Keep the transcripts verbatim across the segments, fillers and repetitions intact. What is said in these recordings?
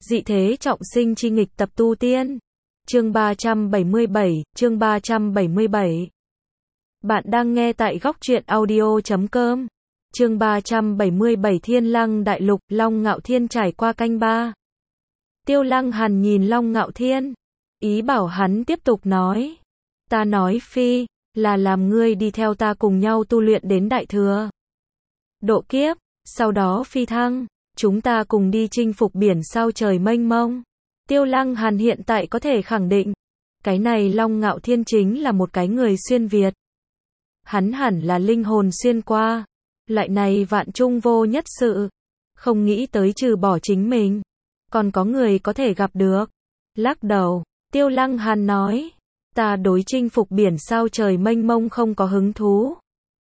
Dị thế trọng sinh chi nghịch tập tu tiên. Chương ba trăm bảy mươi bảy, chương ba trăm bảy mươi bảy. Bạn đang nghe tại góc truyện audio chấm com. Chương ba trăm bảy mươi bảy Thiên Lăng Đại Lục, Long Ngạo Thiên trải qua canh ba. Tiêu Lăng Hàn nhìn Long Ngạo Thiên, ý bảo hắn tiếp tục nói. Ta nói phi, là làm ngươi đi theo ta cùng nhau tu luyện đến đại thừa. Độ kiếp, sau đó phi thăng, chúng ta cùng đi chinh phục biển sao trời mênh mông. Tiêu Lăng Hàn hiện tại có thể khẳng định, cái này Long Ngạo Thiên chính là một cái người xuyên Việt. Hắn hẳn là linh hồn xuyên qua, loại này vạn trung vô nhất sự, không nghĩ tới trừ bỏ chính mình, còn có người có thể gặp được. Lắc đầu, Tiêu Lăng Hàn nói, ta đối chinh phục biển sao trời mênh mông không có hứng thú.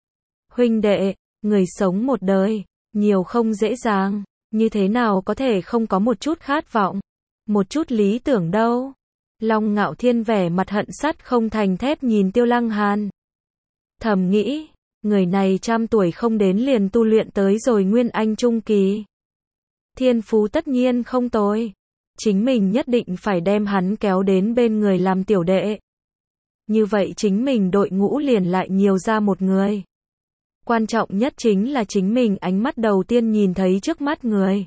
Huynh đệ, người sống một đời, nhiều không dễ dàng, như thế nào có thể không có một chút khát vọng, một chút lý tưởng đâu. Long Ngạo Thiên vẻ mặt hận sắt không thành thép nhìn Tiêu Lăng Hàn. Thầm nghĩ, người này trăm tuổi không đến liền tu luyện tới rồi Nguyên Anh Trung Kỳ. Thiên phú tất nhiên không tồi. Chính mình nhất định phải đem hắn kéo đến bên người làm tiểu đệ. Như vậy chính mình đội ngũ liền lại nhiều ra một người. Quan trọng nhất chính là chính mình ánh mắt đầu tiên nhìn thấy trước mắt người,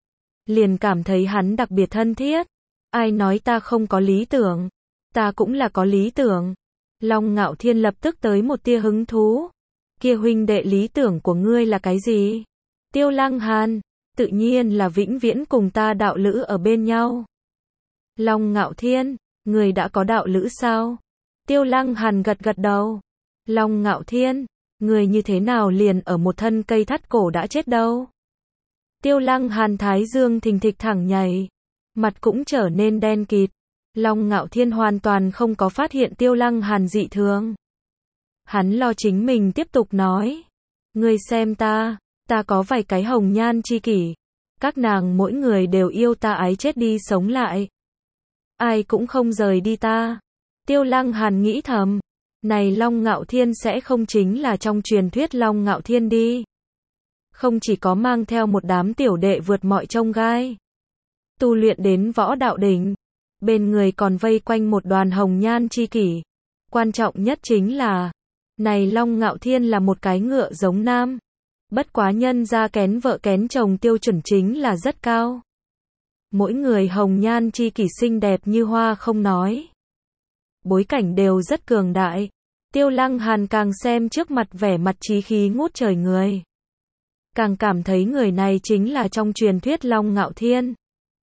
liền cảm thấy hắn đặc biệt thân thiết. Ai nói ta không có lý tưởng? Ta cũng là có lý tưởng. Long Ngạo Thiên lập tức tới một tia hứng thú. Kia huynh đệ, lý tưởng của ngươi là cái gì? Tiêu Lăng Hàn, tự nhiên là vĩnh viễn cùng ta đạo lữ ở bên nhau. Long Ngạo Thiên, người đã có đạo lữ sao? Tiêu Lăng Hàn gật gật đầu. Long Ngạo Thiên, người như thế nào liền ở một thân cây thắt cổ đã chết đâu? Tiêu Lăng Hàn thái dương thình thịch thẳng nhảy, mặt cũng trở nên đen kịt. Long Ngạo Thiên hoàn toàn không có phát hiện Tiêu Lăng Hàn dị thường. Hắn lo chính mình tiếp tục nói, ngươi xem ta, ta có vài cái hồng nhan chi kỷ, các nàng mỗi người đều yêu ta ái chết đi sống lại, ai cũng không rời đi ta. Tiêu Lăng Hàn nghĩ thầm, này Long Ngạo Thiên sẽ không chính là trong truyền thuyết Long Ngạo Thiên đi. Không chỉ có mang theo một đám tiểu đệ vượt mọi chông gai, tu luyện đến võ đạo đỉnh, bên người còn vây quanh một đoàn hồng nhan chi kỷ. Quan trọng nhất chính là, này Long Ngạo Thiên là một cái ngựa giống nam. Bất quá nhân ra kén vợ kén chồng tiêu chuẩn chính là rất cao. Mỗi người hồng nhan chi kỷ xinh đẹp như hoa không nói, bối cảnh đều rất cường đại. Tiêu Lăng Hàn càng xem trước mặt vẻ mặt chí khí ngút trời người, càng cảm thấy người này chính là trong truyền thuyết Long Ngạo Thiên.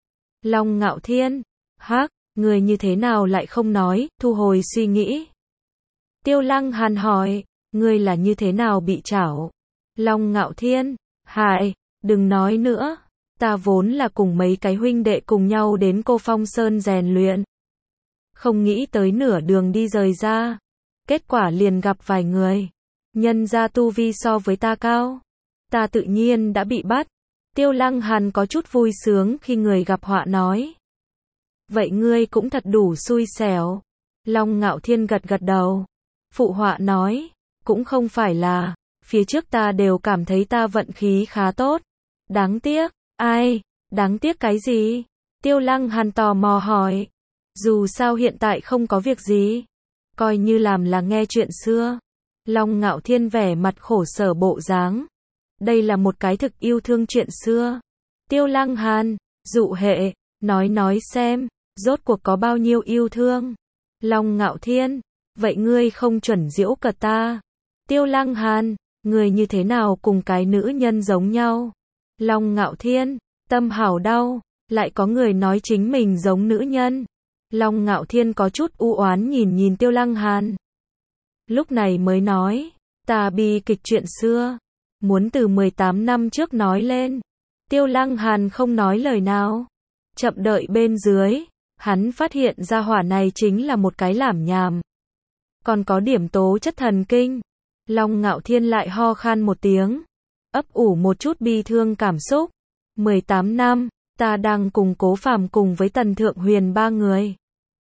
Long Ngạo Thiên, hắc, người như thế nào lại không nói, thu hồi suy nghĩ. Tiêu Lăng Hàn hỏi, ngươi là như thế nào bị trảo? Long Ngạo Thiên, hại, đừng nói nữa, ta vốn là cùng mấy cái huynh đệ cùng nhau đến Cô Phong Sơn rèn luyện. Không nghĩ tới nửa đường đi rời ra, kết quả liền gặp vài người, nhân ra tu vi so với ta cao, ta tự nhiên đã bị bắt. Tiêu Lăng Hàn có chút vui sướng khi người gặp họa nói, vậy ngươi cũng thật đủ xui xẻo. Long Ngạo Thiên gật gật đầu, phụ họa nói, cũng không phải là, phía trước ta đều cảm thấy ta vận khí khá tốt. Đáng tiếc, ai, đáng tiếc cái gì? Tiêu Lăng Hàn tò mò hỏi. Dù sao hiện tại không có việc gì, coi như làm là nghe chuyện xưa. Long Ngạo Thiên vẻ mặt khổ sở bộ dáng. Đây là một cái thực yêu thương chuyện xưa. Tiêu Lăng Hàn, dụ hệ, nói nói xem, rốt cuộc có bao nhiêu yêu thương? Long Ngạo Thiên, vậy ngươi không chuẩn giễu cợt ta. Tiêu Lăng Hàn, người như thế nào cùng cái nữ nhân giống nhau? Long Ngạo Thiên, tâm hảo đau, lại có người nói chính mình giống nữ nhân. Long Ngạo Thiên có chút u oán nhìn nhìn Tiêu Lăng Hàn. Lúc này mới nói, ta bi kịch chuyện xưa, muốn từ mười tám năm trước nói lên. Tiêu Lăng Hàn không nói lời nào. Chậm đợi bên dưới, hắn phát hiện ra hỏa này chính là một cái lảm nhảm, còn có điểm tố chất thần kinh. Long Ngạo Thiên lại ho khan một tiếng, ấp ủ một chút bi thương cảm xúc. mười tám năm, ta đang cùng Cố Phàm cùng với Tần Thượng Huyền ba người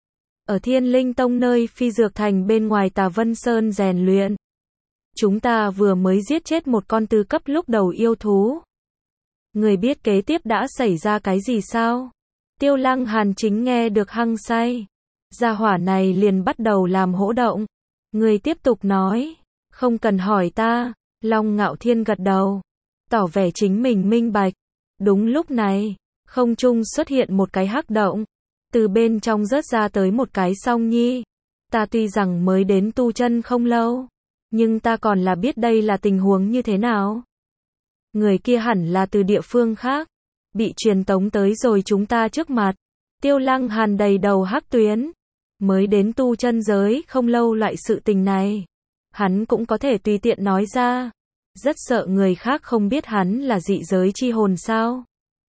ở Thiên Linh Tông nơi Phi Dược Thành bên ngoài Tà Vân Sơn rèn luyện. Chúng ta vừa mới giết chết một con tư cấp lúc đầu yêu thú. Người biết kế tiếp đã xảy ra cái gì sao? Tiêu Lăng Hàn chính nghe được hăng say. Gia hỏa này liền bắt đầu làm hỗn động. Người tiếp tục nói. Không cần hỏi ta. Long Ngạo Thiên gật đầu. Tỏ vẻ chính mình minh bạch. Đúng lúc này, không trung xuất hiện một cái hắc động. Từ bên trong rớt ra tới một cái song nhi. Ta tuy rằng mới đến tu chân không lâu, nhưng ta còn là biết đây là tình huống như thế nào. Người kia hẳn là từ địa phương khác, bị truyền tống tới rồi chúng ta trước mặt. Tiêu Lăng Hàn đầy đầu hắc tuyến. Mới đến tu chân giới không lâu, loại sự tình này hắn cũng có thể tùy tiện nói ra. Rất sợ người khác không biết hắn là dị giới chi hồn sao.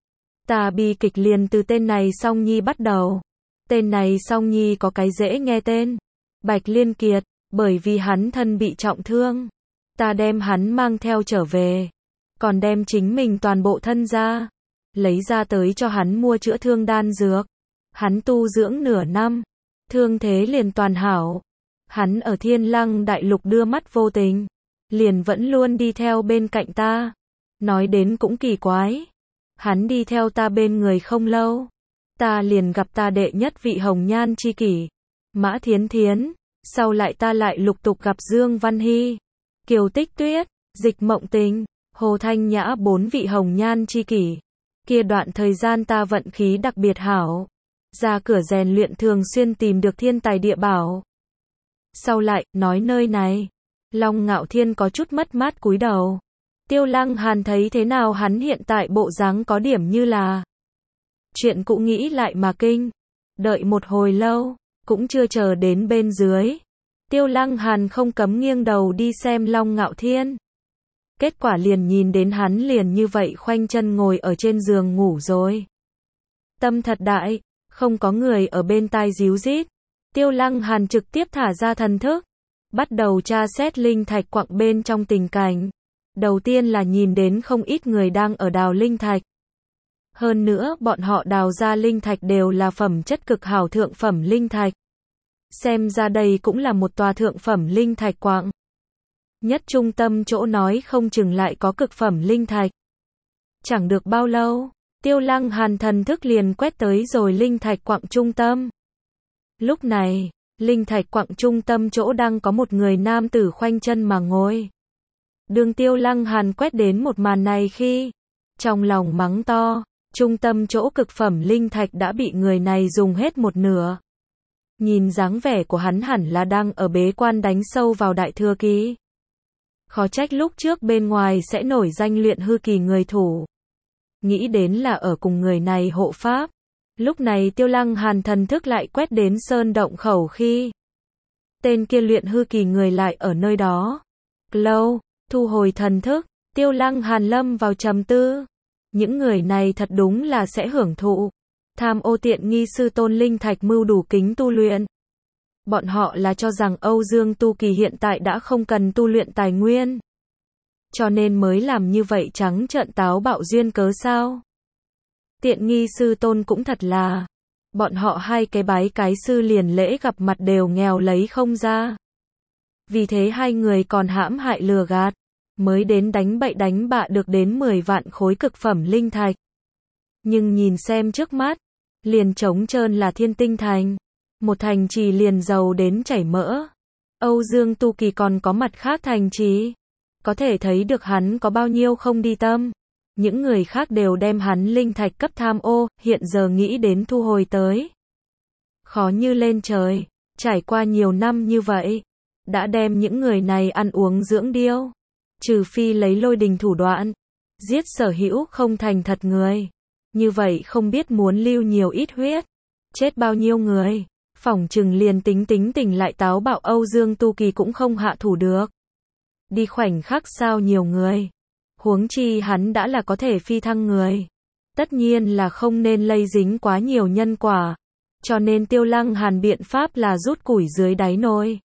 Ta bi kịch liền từ tên này Song Nhi bắt đầu. Tên này Song Nhi có cái dễ nghe tên, Bạch Liên Kiệt, bởi vì hắn thân bị trọng thương. Ta đem hắn mang theo trở về, còn đem chính mình toàn bộ thân ra, lấy ra tới cho hắn mua chữa thương đan dược. Hắn tu dưỡng nửa năm, thương thế liền toàn hảo. Hắn ở Thiên Lăng Đại Lục đưa mắt vô tình, liền vẫn luôn đi theo bên cạnh ta. Nói đến cũng kỳ quái, hắn đi theo ta bên người không lâu, ta liền gặp ta đệ nhất vị hồng nhan chi kỷ, Mã Thiến Thiến. Sau lại ta lại lục tục gặp Dương Văn Hy, Kiều Tích Tuyết, Dịch Mộng Tình, Hồ Thanh Nhã, bốn vị hồng nhan chi kỷ. Kia đoạn thời gian ta vận khí đặc biệt hảo, ra cửa rèn luyện thường xuyên tìm được thiên tài địa bảo. Sau lại, nói nơi này, Long Ngạo Thiên có chút mất mát cúi đầu. Tiêu Lăng Hàn thấy thế nào hắn hiện tại bộ dáng có điểm như là chuyện cũ nghĩ lại mà kinh. Đợi một hồi lâu, cũng chưa chờ đến bên dưới. Tiêu Lăng Hàn không cấm nghiêng đầu đi xem Long Ngạo Thiên. Kết quả liền nhìn đến hắn liền như vậy khoanh chân ngồi ở trên giường ngủ rồi. Tâm thật đại, không có người ở bên tai díu rít. Tiêu Lăng Hàn trực tiếp thả ra thần thức, bắt đầu tra xét linh thạch quặng bên trong tình cảnh. Đầu tiên là nhìn đến không ít người đang ở đào linh thạch. Hơn nữa, bọn họ đào ra linh thạch đều là phẩm chất cực hảo thượng phẩm linh thạch. Xem ra đây cũng là một tòa thượng phẩm linh thạch quặng. Nhất trung tâm chỗ nói không chừng lại có cực phẩm linh thạch. Chẳng được bao lâu, Tiêu Lăng Hàn thần thức liền quét tới rồi linh thạch quặng trung tâm. Lúc này, linh thạch quặng trung tâm chỗ đang có một người nam tử khoanh chân mà ngồi. Đường Tiêu Lăng Hàn quét đến một màn này khi, trong lòng mắng to, trung tâm chỗ cực phẩm linh thạch đã bị người này dùng hết một nửa. Nhìn dáng vẻ của hắn hẳn là đang ở bế quan đánh sâu vào đại thừa kỳ. Khó trách lúc trước bên ngoài sẽ nổi danh luyện hư kỳ người thủ. Nghĩ đến là ở cùng người này hộ pháp. Lúc này Tiêu Lăng Hàn thần thức lại quét đến sơn động khẩu khi tên kia luyện hư kỳ người lại ở nơi đó. Lâu, thu hồi thần thức, Tiêu Lăng Hàn lâm vào trầm tư. Những người này thật đúng là sẽ hưởng thụ tham ô tiện nghi sư tôn linh thạch mưu đủ kính tu luyện. Bọn họ là cho rằng Âu Dương Tu Kỳ hiện tại đã không cần tu luyện tài nguyên, cho nên mới làm như vậy trắng trợn táo bạo duyên cớ sao? Tiện nghi sư tôn cũng thật là, bọn họ hai cái bái cái sư liền lễ gặp mặt đều nghèo lấy không ra. Vì thế hai người còn hãm hại lừa gạt, mới đến đánh bậy đánh bạ được đến mười vạn khối cực phẩm linh thạch. Nhưng nhìn xem trước mắt, liền trống trơn là Thiên Tinh Thành, một thành trì liền giàu đến chảy mỡ. Âu Dương Tu Kỳ còn có mặt khác thành trì, có thể thấy được hắn có bao nhiêu không đi tâm. Những người khác đều đem hắn linh thạch cấp tham ô, hiện giờ nghĩ đến thu hồi tới. Khó như lên trời, trải qua nhiều năm như vậy, đã đem những người này ăn uống dưỡng điêu. Trừ phi lấy lôi đình thủ đoạn, giết sở hữu không thành thật người. Như vậy không biết muốn lưu nhiều ít huyết, chết bao nhiêu người. Phỏng chừng liền tính tính tỉnh lại táo bạo Âu Dương Tu Kỳ cũng không hạ thủ được. Đi khoảnh khắc sao nhiều người. Huống chi hắn đã là có thể phi thăng người. Tất nhiên là không nên lây dính quá nhiều nhân quả. Cho nên Tiêu Lăng Hàn biện pháp là rút củi dưới đáy nồi.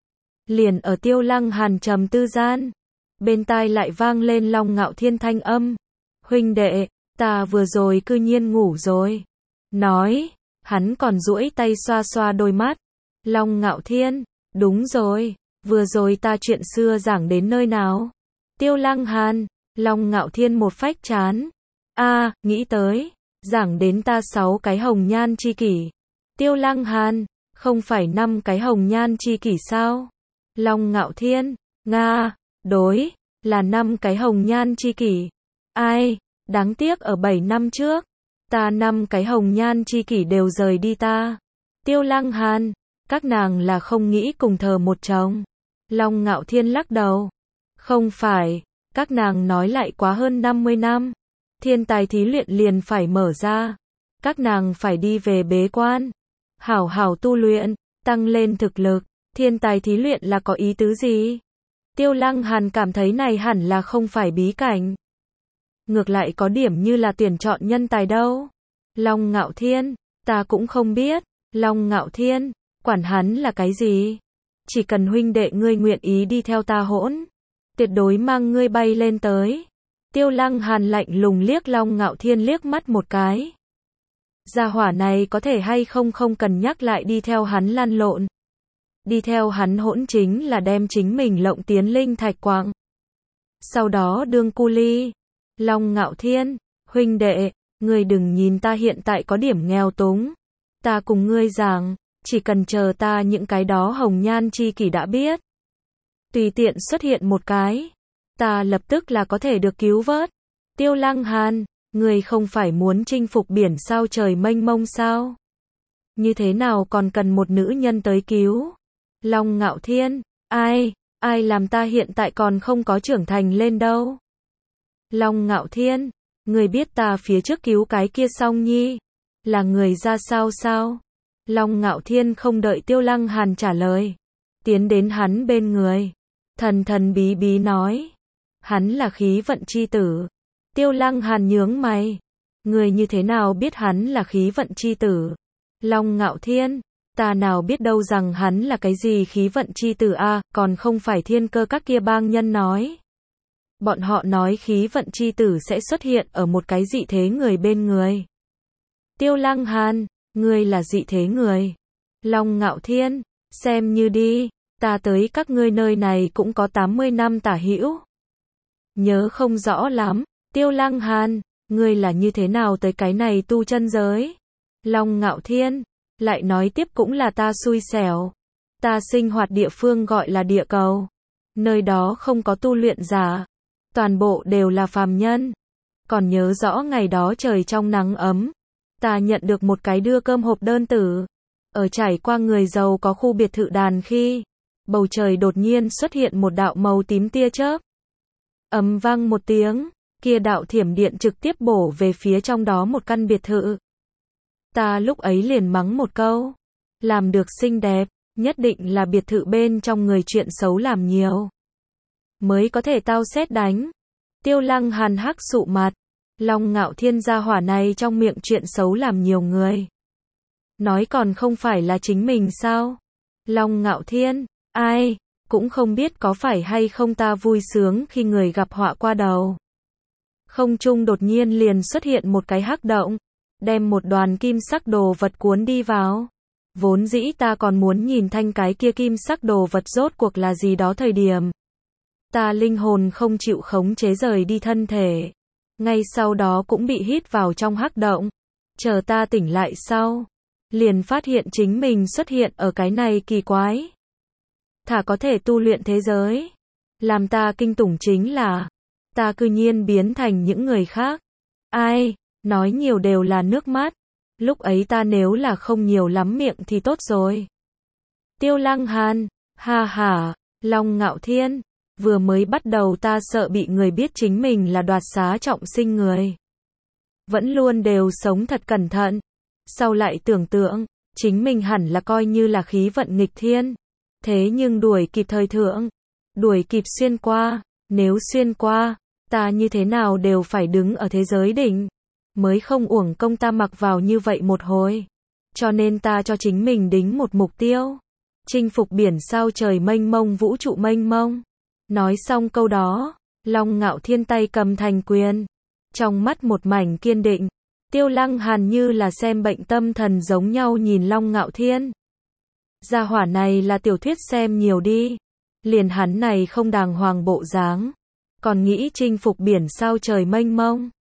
Liền ở Tiêu Lăng Hàn trầm tư gian, bên tai lại vang lên Long Ngạo Thiên thanh âm. Huynh đệ, ta vừa rồi cư nhiên ngủ rồi. Nói, hắn còn duỗi tay xoa xoa đôi mắt. Long Ngạo Thiên, đúng rồi, vừa rồi ta chuyện xưa giảng đến nơi nào? Tiêu Lăng Hàn, Long Ngạo Thiên một phách chán. A, à, nghĩ tới, Giảng đến ta sáu cái hồng nhan chi kỷ. Tiêu Lăng Hàn, không phải năm cái hồng nhan chi kỷ sao? Long Ngạo Thiên, Nga, đối, là năm cái hồng nhan chi kỷ. Ai, đáng tiếc ở bảy năm trước, ta năm cái hồng nhan chi kỷ đều rời đi ta. Tiêu Lăng Hàn, các nàng là không nghĩ cùng thờ một chồng. Long Ngạo Thiên lắc đầu. Không phải, các nàng nói lại quá hơn năm mươi năm. Thiên tài thí luyện liền phải mở ra. Các nàng phải đi về bế quan. Hảo hảo tu luyện, tăng lên thực lực. Thiên tài thí luyện là có ý tứ gì? Tiêu Lăng Hàn cảm thấy này hẳn là không phải bí cảnh. Ngược lại có điểm như là tuyển chọn nhân tài đâu. Long Ngạo Thiên, ta cũng không biết. Long Ngạo Thiên, quản hắn là cái gì? Chỉ cần huynh đệ ngươi nguyện ý đi theo ta hỗn, tuyệt đối mang ngươi bay lên tới. Tiêu Lăng Hàn lạnh lùng liếc Long Ngạo Thiên liếc mắt một cái. Gia hỏa này có thể hay không không cần nhắc lại đi theo hắn lăn lộn. Đi theo hắn hỗn chính là đem chính mình lộng tiến linh thạch quạng. Sau đó đương cu ly. Long Ngạo Thiên, huynh đệ, ngươi đừng nhìn ta hiện tại có điểm nghèo túng. Ta cùng ngươi giảng, chỉ cần chờ ta những cái đó hồng nhan chi kỷ đã biết. Tùy tiện xuất hiện một cái, ta lập tức là có thể được cứu vớt. Tiêu Lăng Hàn, ngươi không phải muốn chinh phục biển sao trời mênh mông sao? Như thế nào còn cần một nữ nhân tới cứu? Long Ngạo Thiên, ai, ai làm ta hiện tại còn không có trưởng thành lên đâu? Long Ngạo Thiên, ngươi biết ta phía trước cứu cái kia Song Nhi, là người ra sao sao? Long Ngạo Thiên không đợi Tiêu Lăng Hàn trả lời, tiến đến hắn bên người, thần thần bí bí nói, hắn là khí vận chi tử. Tiêu Lăng Hàn nhướng mày, người như thế nào biết hắn là khí vận chi tử? Long Ngạo Thiên, ta nào biết đâu rằng hắn là cái gì khí vận chi tử a, à, còn không phải thiên cơ các kia bang nhân nói. Bọn họ nói khí vận chi tử sẽ xuất hiện ở một cái dị thế người bên người. Tiêu Lăng Hàn, ngươi là dị thế người. Long Ngạo Thiên, xem như đi, ta tới các ngươi nơi này cũng có tám mươi năm tả hữu. Nhớ không rõ lắm, Tiêu Lăng Hàn, ngươi là như thế nào tới cái này tu chân giới? Long Ngạo Thiên, lại nói tiếp cũng là ta xui xẻo. Ta sinh hoạt địa phương gọi là địa cầu. Nơi đó không có tu luyện giả. Toàn bộ đều là phàm nhân. Còn nhớ rõ ngày đó trời trong nắng ấm. Ta nhận được một cái đưa cơm hộp đơn tử. Ở trải qua người giàu có khu biệt thự đàn khi, bầu trời đột nhiên xuất hiện một đạo màu tím tia chớp. Ầm vang một tiếng, kia đạo thiểm điện trực tiếp bổ về phía trong đó một căn biệt thự. Ta lúc ấy liền mắng một câu, làm được xinh đẹp, nhất định là biệt thự bên trong người chuyện xấu làm nhiều, mới có thể tao xét đánh. Tiêu Lăng Hàn hắc sụ mặt, Long Ngạo Thiên gia hỏa này trong miệng chuyện xấu làm nhiều người. Nói còn không phải là chính mình sao? Long Ngạo Thiên, ai, cũng không biết có phải hay không ta vui sướng khi người gặp họa qua đầu. Không trung đột nhiên liền xuất hiện một cái hắc động, đem một đoàn kim sắc đồ vật cuốn đi vào. Vốn dĩ ta còn muốn nhìn thanh cái kia kim sắc đồ vật rốt cuộc là gì đó thời điểm. Ta linh hồn không chịu khống chế rời đi thân thể. Ngay sau đó cũng bị hít vào trong hắc động. Chờ ta tỉnh lại sau, liền phát hiện chính mình xuất hiện ở cái này kỳ quái. Thả có thể tu luyện thế giới. Làm ta kinh tủng chính là, ta cư nhiên biến thành những người khác. Ai, nói nhiều đều là nước mắt. Lúc ấy ta nếu là không nhiều lắm miệng thì tốt rồi. Tiêu Lăng Hàn, ha ha, Long Ngạo Thiên, vừa mới bắt đầu ta sợ bị người biết chính mình là đoạt xá trọng sinh người. Vẫn luôn đều sống thật cẩn thận. Sau lại tưởng tượng, chính mình hẳn là coi như là khí vận nghịch thiên. Thế nhưng đuổi kịp thời thượng, đuổi kịp xuyên qua, nếu xuyên qua, ta như thế nào đều phải đứng ở thế giới đỉnh. Mới không uổng công ta mặc vào như vậy một hồi. Cho nên ta cho chính mình đính một mục tiêu. Chinh phục biển sao trời mênh mông vũ trụ mênh mông. Nói xong câu đó, Long Ngạo Thiên tay cầm thành quyền. Trong mắt một mảnh kiên định. Tiêu Lăng Hàn như là xem bệnh tâm thần giống nhau nhìn Long Ngạo Thiên. Gia hỏa này là tiểu thuyết xem nhiều đi. Liền hắn này không đàng hoàng bộ dáng. Còn nghĩ chinh phục biển sao trời mênh mông.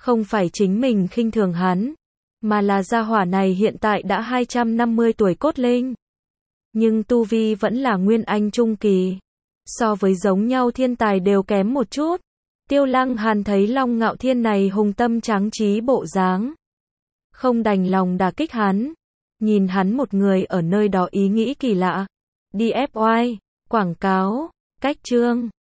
Không phải chính mình khinh thường hắn, mà là gia hỏa này hiện tại đã hai trăm năm mươi tuổi cốt linh. Nhưng tu vi vẫn là nguyên anh trung kỳ. So với giống nhau thiên tài đều kém một chút. Tiêu Lăng Hàn thấy Long Ngạo Thiên này hùng tâm tráng trí bộ dáng, không đành lòng đả kích hắn. Nhìn hắn một người ở nơi đó ý nghĩ kỳ lạ. đi ép oai, quảng cáo, cách chương.